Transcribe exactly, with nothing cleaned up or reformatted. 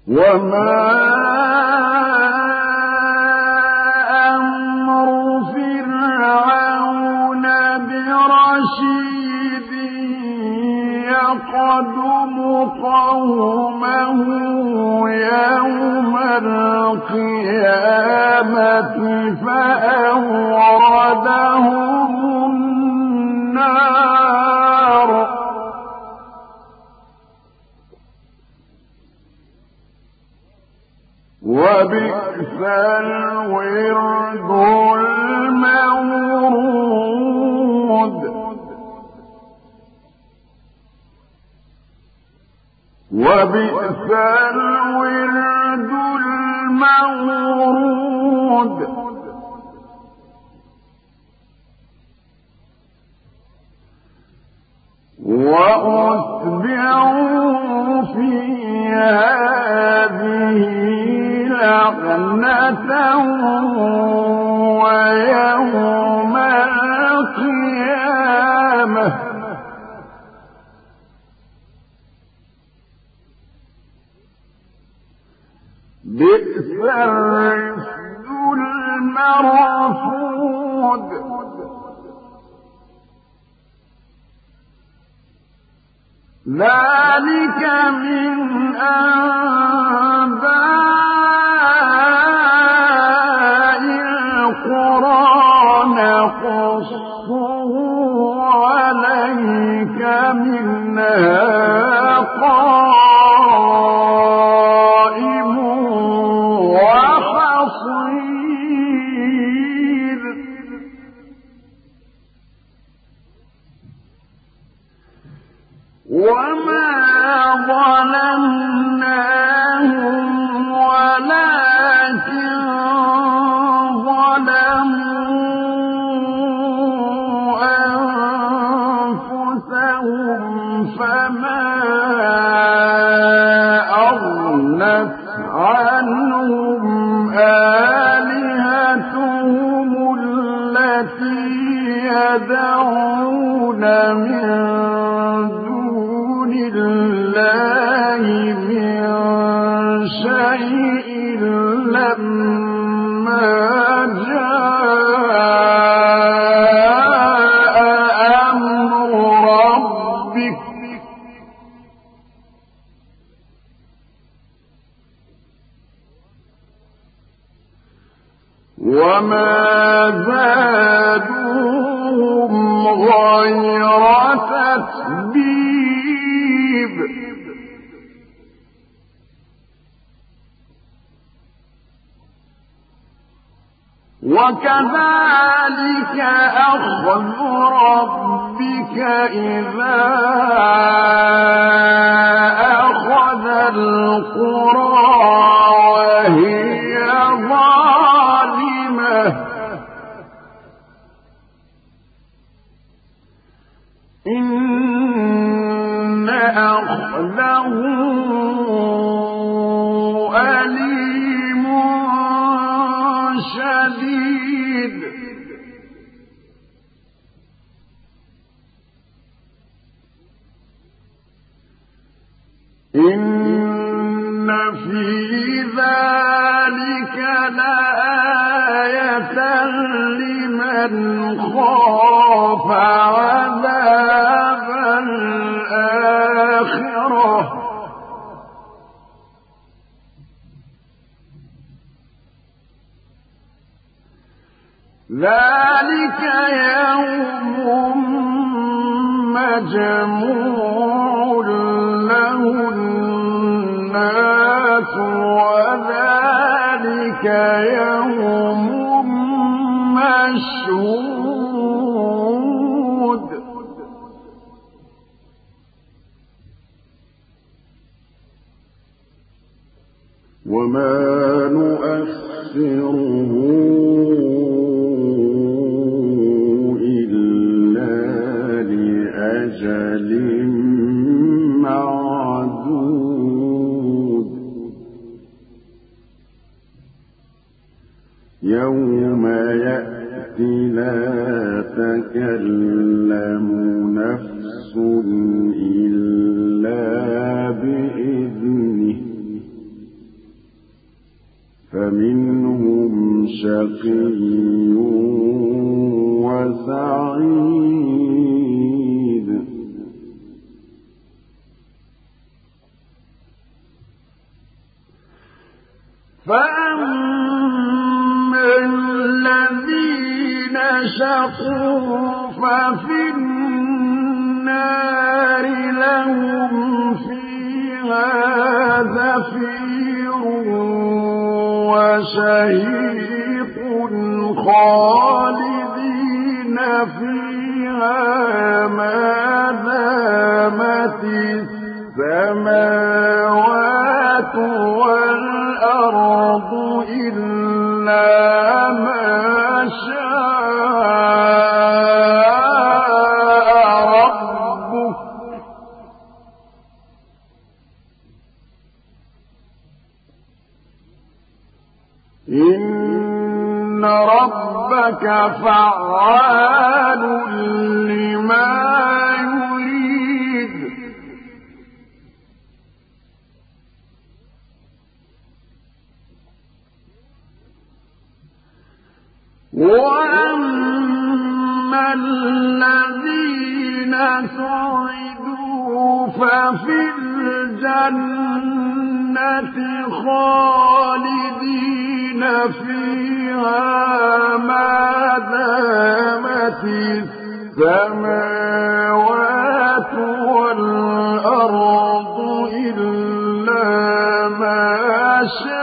وما أمر فرعون برشيد يقدم قومه يوم القيامة فأوردهم النار وبئس الورد المورود وبئس الورد المورود وأتبعوا في هذه لعنة ويوم القيامة بئس الرفد المرفود ذلك من أنباء القرى نقصه عليك منها قائم وحصيد وما ظلمناهم ولكن ظلموا أنفسهم فما أغنت عنهم آلهتهم التي يدعون من الله من شيء لما جاء أمر ربك وما زادوهم غير تتبيب وكذلك أخذ ربك إذا أخذ القرى وهي ظالمة إن أخذه أليم شديد إن في ذلك لآية لمن خاف عذاب الآخرة ذلك يوم مجموع له الناس وذلك يوم مشهود وما نؤخره أجل معدود يوم يأتي لا تكلم نفس إلا بإذنه شقي وسعيد فأما الذين شقوا ففي النار لهم فيها زفير وشهيق خالدين فيها ما دامت السماوات والأرض إلا ما شاء ربك إن ربك فعال لما يريد وأما الذين سعدوا ففي الجنة خالدين فيها ما دامت السماوات والأرض إلا ما شاء